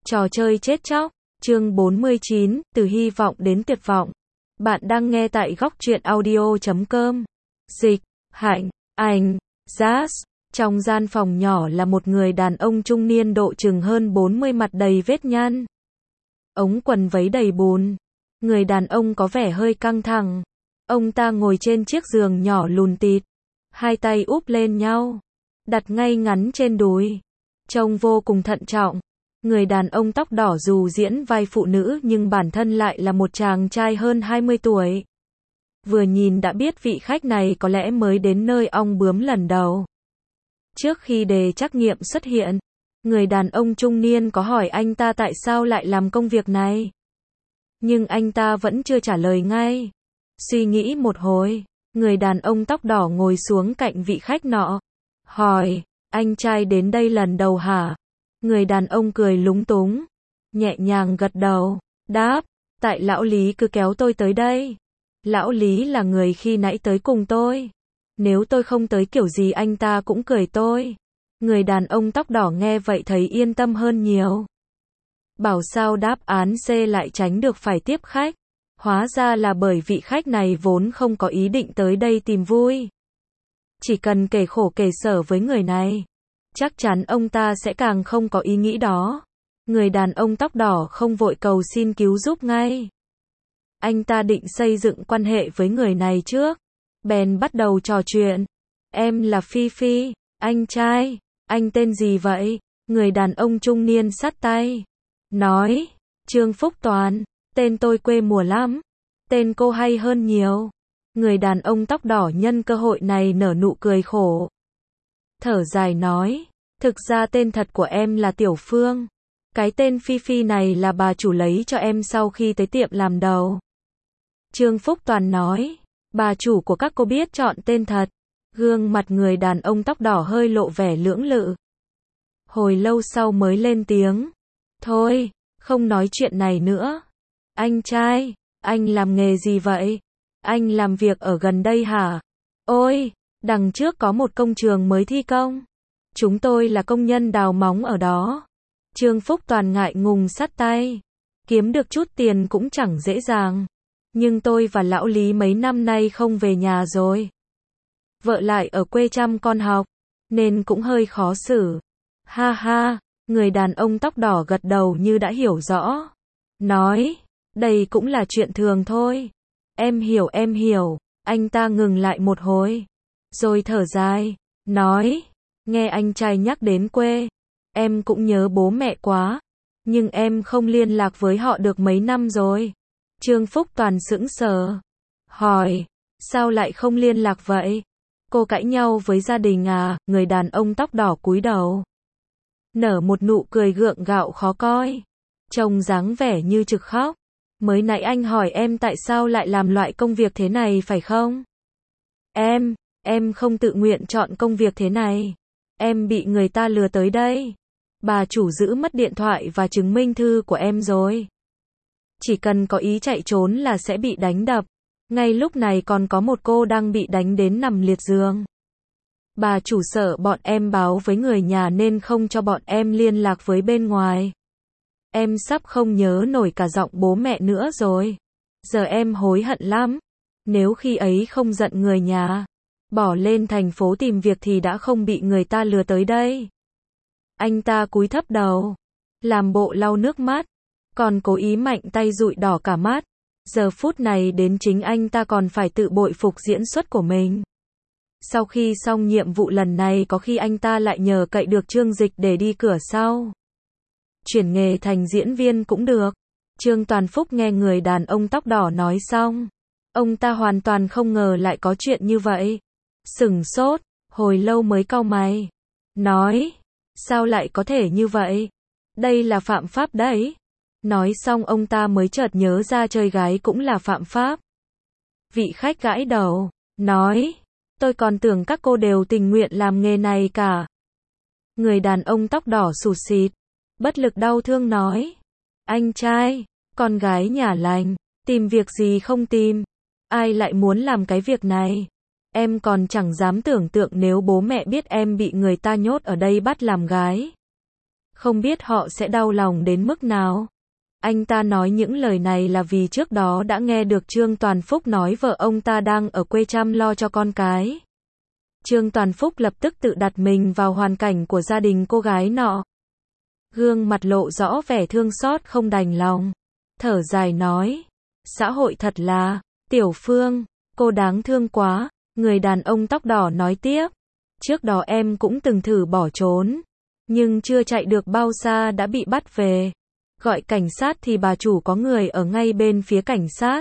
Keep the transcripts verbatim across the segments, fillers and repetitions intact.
Trò chơi chết chóc, chương bốn mươi chín, từ hy vọng đến tuyệt vọng. Bạn đang nghe tại góc truyện audio chấm com. Dịch, Hạnh, Ảnh, Jazz. Trong gian phòng nhỏ là một người đàn ông trung niên độ chừng hơn bốn mươi, mặt đầy vết nhăn. Ống quần vấy đầy bùn. Người đàn ông có vẻ hơi căng thẳng. Ông ta ngồi trên chiếc giường nhỏ lùn tịt. Hai tay úp lên nhau. Đặt ngay ngắn trên đùi. Trông vô cùng thận trọng. Người đàn ông tóc đỏ dù diễn vai phụ nữ nhưng bản thân lại là một chàng trai hơn hai mươi tuổi. Vừa nhìn đã biết vị khách này có lẽ mới đến nơi ong bướm lần đầu. Trước khi đề trắc nghiệm xuất hiện, người đàn ông trung niên có hỏi anh ta tại sao lại làm công việc này. Nhưng anh ta vẫn chưa trả lời ngay. Suy nghĩ một hồi, người đàn ông tóc đỏ ngồi xuống cạnh vị khách nọ. Hỏi, anh trai đến đây lần đầu hả? Người đàn ông cười lúng túng, nhẹ nhàng gật đầu, đáp, tại lão Lý cứ kéo tôi tới đây. Lão Lý là người khi nãy tới cùng tôi. Nếu tôi không tới kiểu gì anh ta cũng cười tôi. Người đàn ông tóc đỏ nghe vậy thấy yên tâm hơn nhiều. Bảo sao đáp án C lại tránh được phải tiếp khách. Hóa ra là bởi vị khách này vốn không có ý định tới đây tìm vui. Chỉ cần kể khổ kể sở với người này, chắc chắn ông ta sẽ càng không có ý nghĩ đó. Người đàn ông tóc đỏ không vội cầu xin cứu giúp ngay. Anh ta định xây dựng quan hệ với người này trước. Bèn bắt đầu trò chuyện. Em là Phi Phi, anh trai, anh tên gì vậy? Người đàn ông trung niên sắt tay. Nói, Trương Phúc Toàn, tên tôi quê mùa lắm. Tên cô hay hơn nhiều. Người đàn ông tóc đỏ nhân cơ hội này nở nụ cười khổ. Thở dài nói, thực ra tên thật của em là Tiểu Phương. Cái tên Phi Phi này là bà chủ lấy cho em sau khi tới tiệm làm đầu. Trương Phúc Toàn nói, bà chủ của các cô biết chọn tên thật. Gương mặt người đàn ông tóc đỏ hơi lộ vẻ lưỡng lự. Hồi lâu sau mới lên tiếng. Thôi, không nói chuyện này nữa. Anh trai, anh làm nghề gì vậy? Anh làm việc ở gần đây hả? Ôi, đằng trước có một công trường mới thi công. Chúng tôi là công nhân đào móng ở đó. Trương Phúc Toàn ngại ngùng sắt tay. Kiếm được chút tiền cũng chẳng dễ dàng. Nhưng tôi và lão Lý mấy năm nay không về nhà rồi. Vợ lại ở quê chăm con học, nên cũng hơi khó xử. Ha ha, người đàn ông tóc đỏ gật đầu như đã hiểu rõ. Nói, đây cũng là chuyện thường thôi. Em hiểu em hiểu. Anh ta ngừng lại một hồi. Rồi thở dài. Nói, nghe anh trai nhắc đến quê. Em cũng nhớ bố mẹ quá. Nhưng em không liên lạc với họ được mấy năm rồi. Trương Phúc Toàn sững sờ. Hỏi, sao lại không liên lạc vậy? Cô cãi nhau với gia đình à? Người đàn ông tóc đỏ cúi đầu. Nở một nụ cười gượng gạo khó coi. Trông dáng vẻ như trực khóc. Mới nãy anh hỏi em tại sao lại làm loại công việc thế này phải không? Em, em không tự nguyện chọn công việc thế này. Em bị người ta lừa tới đây. Bà chủ giữ mất điện thoại và chứng minh thư của em rồi. Chỉ cần có ý chạy trốn là sẽ bị đánh đập. Ngay lúc này còn có một cô đang bị đánh đến nằm liệt giường. Bà chủ sợ bọn em báo với người nhà nên không cho bọn em liên lạc với bên ngoài. Em sắp không nhớ nổi cả giọng bố mẹ nữa rồi. Giờ em hối hận lắm. Nếu khi ấy không giận người nhà, bỏ lên thành phố tìm việc thì đã không bị người ta lừa tới đây. Anh ta cúi thấp đầu, làm bộ lau nước mắt, còn cố ý mạnh tay dụi đỏ cả mắt. Giờ phút này đến chính anh ta còn phải tự bội phục diễn xuất của mình. Sau khi xong nhiệm vụ lần này có khi anh ta lại nhờ cậy được Trương Dịch để đi cửa sau. Chuyển nghề thành diễn viên cũng được. Trương Toàn Phúc nghe người đàn ông tóc đỏ nói xong. Ông ta hoàn toàn không ngờ lại có chuyện như vậy. Sửng sốt, hồi lâu mới cau mày. Nói, sao lại có thể như vậy? Đây là phạm pháp đấy. Nói xong ông ta mới chợt nhớ ra chơi gái cũng là phạm pháp. Vị khách gãi đầu, nói, tôi còn tưởng các cô đều tình nguyện làm nghề này cả. Người đàn ông tóc đỏ sụt sịt, bất lực đau thương nói, anh trai, con gái nhà lành, tìm việc gì không tìm, ai lại muốn làm cái việc này. Em còn chẳng dám tưởng tượng nếu bố mẹ biết em bị người ta nhốt ở đây bắt làm gái. Không biết họ sẽ đau lòng đến mức nào. Anh ta nói những lời này là vì trước đó đã nghe được Trương Toàn Phúc nói vợ ông ta đang ở quê chăm lo cho con cái. Trương Toàn Phúc lập tức tự đặt mình vào hoàn cảnh của gia đình cô gái nọ. Gương mặt lộ rõ vẻ thương xót không đành lòng. Thở dài nói, xã hội thật là, Tiểu Phương, cô đáng thương quá, người đàn ông tóc đỏ nói tiếp. Trước đó em cũng từng thử bỏ trốn, nhưng chưa chạy được bao xa đã bị bắt về. Gọi cảnh sát thì bà chủ có người ở ngay bên phía cảnh sát.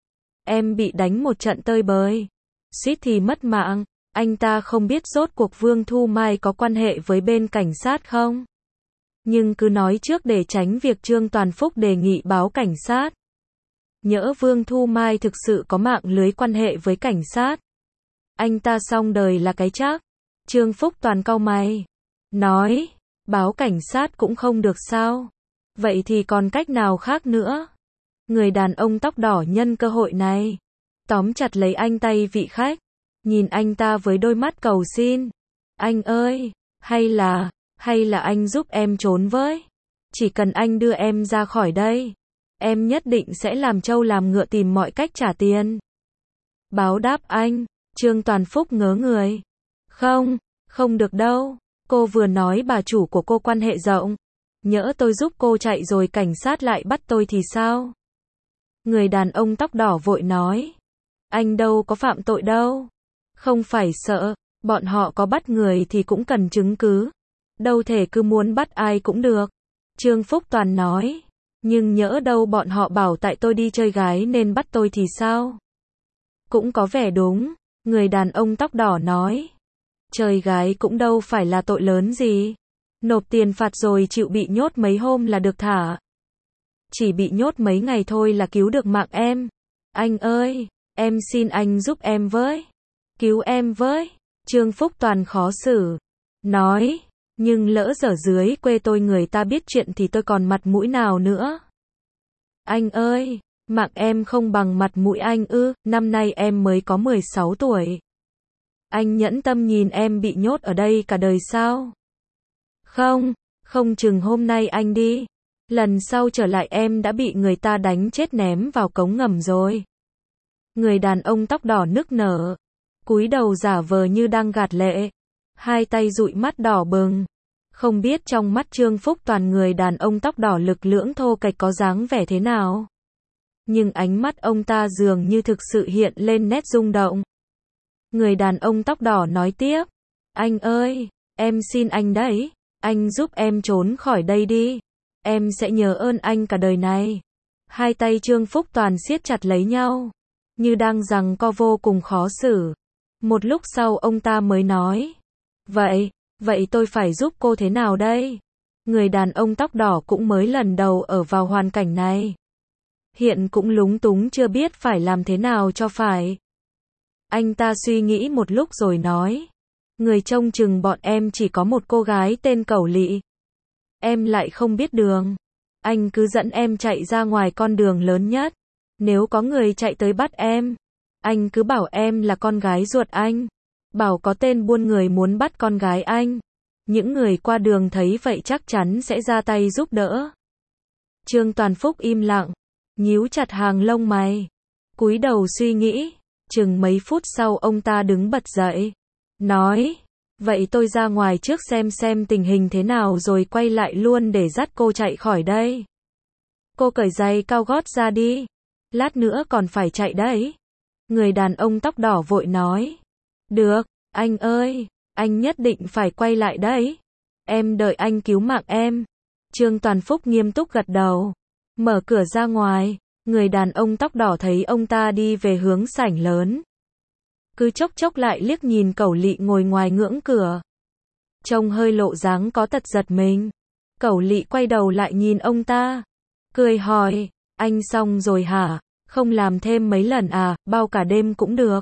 Em bị đánh một trận tơi bời, suýt thì mất mạng. Anh ta không biết rốt cuộc Vương Thu Mai có quan hệ với bên cảnh sát không? Nhưng cứ nói trước để tránh việc Trương Toàn Phúc đề nghị báo cảnh sát. Nhỡ Vương Thu Mai thực sự có mạng lưới quan hệ với cảnh sát. Anh ta xong đời là cái chắc. Trương Phúc Toàn cau mày. Nói, báo cảnh sát cũng không được sao? Vậy thì còn cách nào khác nữa? Người đàn ông tóc đỏ nhân cơ hội này, tóm chặt lấy anh tay vị khách. Nhìn anh ta với đôi mắt cầu xin. Anh ơi, hay là, hay là anh giúp em trốn với. Chỉ cần anh đưa em ra khỏi đây, em nhất định sẽ làm trâu làm ngựa tìm mọi cách trả tiền. Báo đáp anh, Trương Toàn Phúc ngớ người. Không, không được đâu. Cô vừa nói bà chủ của cô quan hệ rộng. Nhỡ tôi giúp cô chạy rồi cảnh sát lại bắt tôi thì sao? Người đàn ông tóc đỏ vội nói. Anh đâu có phạm tội đâu. Không phải sợ, bọn họ có bắt người thì cũng cần chứng cứ. Đâu thể cứ muốn bắt ai cũng được. Trương Phúc Toàn nói. Nhưng nhỡ đâu bọn họ bảo tại tôi đi chơi gái nên bắt tôi thì sao? Cũng có vẻ đúng, người đàn ông tóc đỏ nói. Chơi gái cũng đâu phải là tội lớn gì. Nộp tiền phạt rồi chịu bị nhốt mấy hôm là được thả. Chỉ bị nhốt mấy ngày thôi là cứu được mạng em. Anh ơi, em xin anh giúp em với. Cứu em với. Trương Phúc Toàn khó xử. Nói, nhưng lỡ dở dưới quê tôi người ta biết chuyện thì tôi còn mặt mũi nào nữa. Anh ơi, mạng em không bằng mặt mũi anh ư, năm nay em mới có mười sáu tuổi. Anh nhẫn tâm nhìn em bị nhốt ở đây cả đời sao? Không, không chừng hôm nay anh đi. Lần sau trở lại em đã bị người ta đánh chết ném vào cống ngầm rồi. Người đàn ông tóc đỏ nức nở. Cúi đầu giả vờ như đang gạt lệ. Hai tay dụi mắt đỏ bừng. Không biết trong mắt Trương Phúc Toàn người đàn ông tóc đỏ lực lưỡng thô kệch có dáng vẻ thế nào. Nhưng ánh mắt ông ta dường như thực sự hiện lên nét rung động. Người đàn ông tóc đỏ nói tiếp. Anh ơi, em xin anh đấy. Anh giúp em trốn khỏi đây đi. Em sẽ nhớ ơn anh cả đời này. Hai tay Trương Phúc Toàn siết chặt lấy nhau. Như đang giằng co vô cùng khó xử. Một lúc sau ông ta mới nói. Vậy, vậy tôi phải giúp cô thế nào đây? Người đàn ông tóc đỏ cũng mới lần đầu ở vào hoàn cảnh này. Hiện cũng lúng túng chưa biết phải làm thế nào cho phải. Anh ta suy nghĩ một lúc rồi nói. Người trông chừng bọn em chỉ có một cô gái tên Cẩu Lị. Em lại không biết đường. Anh cứ dẫn em chạy ra ngoài con đường lớn nhất. Nếu có người chạy tới bắt em, anh cứ bảo em là con gái ruột anh. Bảo có tên buôn người muốn bắt con gái anh. Những người qua đường thấy vậy chắc chắn sẽ ra tay giúp đỡ. Trương Toàn Phúc im lặng, nhíu chặt hàng lông mày, cúi đầu suy nghĩ. Chừng mấy phút sau ông ta đứng bật dậy, nói, vậy tôi ra ngoài trước xem xem tình hình thế nào rồi quay lại luôn để dắt cô chạy khỏi đây. Cô cởi giày cao gót ra đi, lát nữa còn phải chạy đấy. Người đàn ông tóc đỏ vội nói, được, anh ơi, anh nhất định phải quay lại đấy. Em đợi anh cứu mạng em. Trương Toàn Phúc nghiêm túc gật đầu, mở cửa ra ngoài. Người đàn ông tóc đỏ thấy ông ta đi về hướng sảnh lớn. Cứ chốc chốc lại liếc nhìn Cẩu Lị ngồi ngoài ngưỡng cửa. Trông hơi lộ dáng có tật giật mình. Cẩu Lị quay đầu lại nhìn ông ta. Cười hỏi, anh xong rồi hả? Không làm thêm mấy lần à, bao cả đêm cũng được.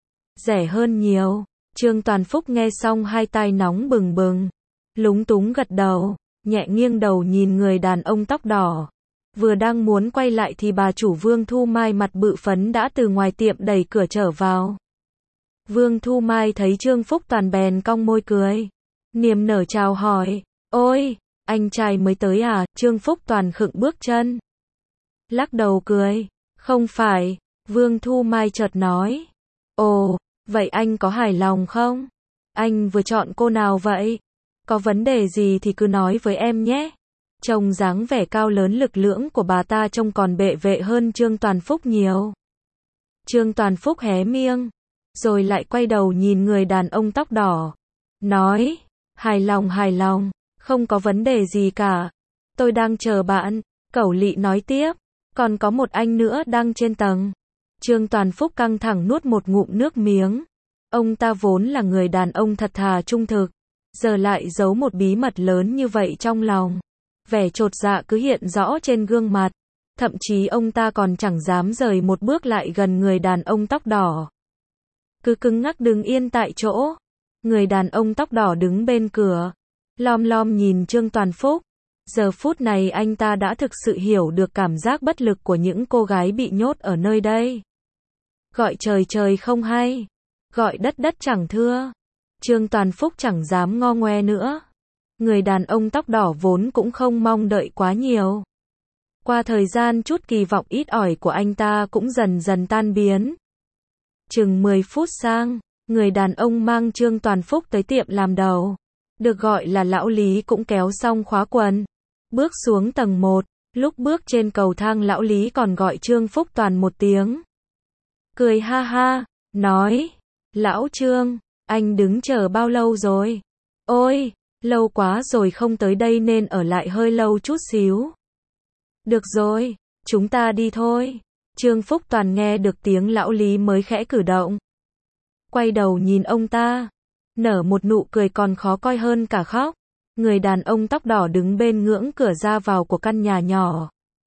Rẻ hơn nhiều. Trương Toàn Phúc nghe xong hai tai nóng bừng bừng. Lúng túng gật đầu, nhẹ nghiêng đầu nhìn người đàn ông tóc đỏ. Vừa đang muốn quay lại thì bà chủ Vương Thu Mai mặt bự phấn đã từ ngoài tiệm đẩy cửa trở vào. Vương Thu Mai thấy Trương Phúc Toàn bèn cong môi cười. Niềm nở chào hỏi. Ôi, Anh trai mới tới à? Trương Phúc Toàn khựng bước chân. Lắc đầu cười. Không phải, Vương Thu Mai chợt nói. Ồ, vậy anh có hài lòng không? Anh vừa chọn cô nào vậy? Có vấn đề gì thì cứ nói với em nhé. Trông dáng vẻ cao lớn lực lưỡng của bà ta trông còn bệ vệ hơn Trương Toàn Phúc nhiều. Trương Toàn Phúc hé miệng, rồi lại quay đầu nhìn người đàn ông tóc đỏ. Nói, hài lòng hài lòng, không có vấn đề gì cả. Tôi đang chờ bạn, Cẩu Lị nói tiếp. Còn có một anh nữa đang trên tầng. Trương Toàn Phúc căng thẳng nuốt một ngụm nước miếng. Ông ta vốn là người đàn ông thật thà trung thực, giờ lại giấu một bí mật lớn như vậy trong lòng. Vẻ chột dạ cứ hiện rõ trên gương mặt. Thậm chí ông ta còn chẳng dám rời một bước lại gần người đàn ông tóc đỏ. Cứ cứng ngắc đứng yên tại chỗ. Người đàn ông tóc đỏ đứng bên cửa, lom lom nhìn Trương Toàn Phúc. Giờ phút này anh ta đã thực sự hiểu được cảm giác bất lực của những cô gái bị nhốt ở nơi đây. Gọi trời trời không hay, gọi đất đất chẳng thưa. Trương Toàn Phúc chẳng dám ngo ngoe nữa. Người đàn ông tóc đỏ vốn cũng không mong đợi quá nhiều. Qua thời gian chút kỳ vọng ít ỏi của anh ta cũng dần dần tan biến. Chừng mười phút sang, người đàn ông mang Trương Toàn Phúc tới tiệm làm đầu, được gọi là lão Lý cũng kéo xong khóa quần. Bước xuống tầng một, lúc bước trên cầu thang lão Lý còn gọi Trương Phúc Toàn một tiếng. Cười ha ha, nói, lão Trương, anh đứng chờ bao lâu rồi? Ôi, lâu quá rồi không tới đây nên ở lại hơi lâu chút xíu. Được rồi, chúng ta đi thôi. Trương Phúc Toàn nghe được tiếng lão Lý mới khẽ cử động. Quay đầu nhìn ông ta, nở một nụ cười còn khó coi hơn cả khóc. Người đàn ông tóc đỏ đứng bên ngưỡng cửa ra vào của căn nhà nhỏ.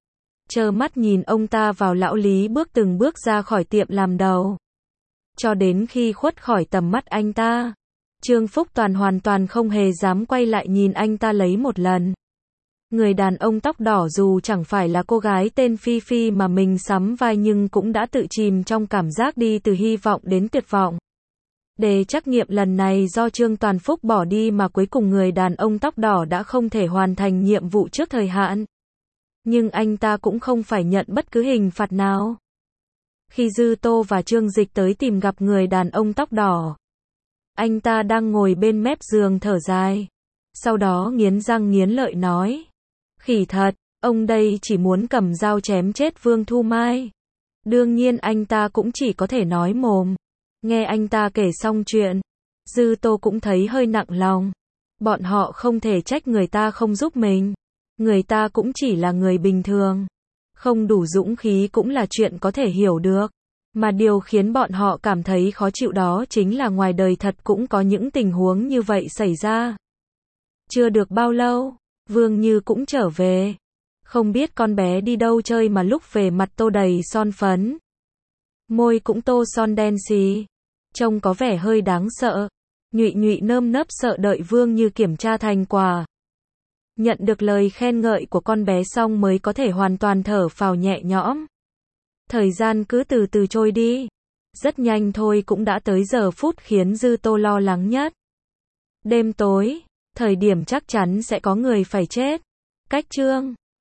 Trơ mắt nhìn ông ta vào lão Lý bước từng bước ra khỏi tiệm làm đầu. Cho đến khi khuất khỏi tầm mắt anh ta, Trương Phúc Toàn hoàn toàn không hề dám quay lại nhìn anh ta lấy một lần. Người đàn ông tóc đỏ dù chẳng phải là cô gái tên Phi Phi mà mình sắm vai nhưng cũng đã tự chìm trong cảm giác đi từ hy vọng đến tuyệt vọng. Đề trắc nghiệm lần này do Trương Toàn Phúc bỏ đi mà cuối cùng người đàn ông tóc đỏ đã không thể hoàn thành nhiệm vụ trước thời hạn. Nhưng anh ta cũng không phải nhận bất cứ hình phạt nào. Khi Dư Tô và Trương Dịch tới tìm gặp người đàn ông tóc đỏ, anh ta đang ngồi bên mép giường thở dài. Sau đó nghiến răng nghiến lợi nói. Khỉ thật, ông đây chỉ muốn cầm dao chém chết Vương Thu Mai. Đương nhiên anh ta cũng chỉ có thể nói mồm. Nghe anh ta kể xong chuyện, Dư Tô cũng thấy hơi nặng lòng. Bọn họ không thể trách người ta không giúp mình. Người ta cũng chỉ là người bình thường. Không đủ dũng khí cũng là chuyện có thể hiểu được. Mà điều khiến bọn họ cảm thấy khó chịu đó chính là ngoài đời thật cũng có những tình huống như vậy xảy ra. Chưa được bao lâu, Vương Như cũng trở về. Không biết con bé đi đâu chơi mà lúc về mặt tô đầy son phấn. Môi cũng tô son đen xì. Trông có vẻ hơi đáng sợ. Nhụy Nhụy nơm nớp sợ đợi Vương Như kiểm tra thành quả. Nhận được lời khen ngợi của con bé xong mới có thể hoàn toàn thở phào nhẹ nhõm. Thời gian cứ từ từ trôi đi. Rất nhanh thôi cũng đã tới giờ phút khiến Dư Tô lo lắng nhất. Đêm tối, thời điểm chắc chắn sẽ có người phải chết. Cách Trương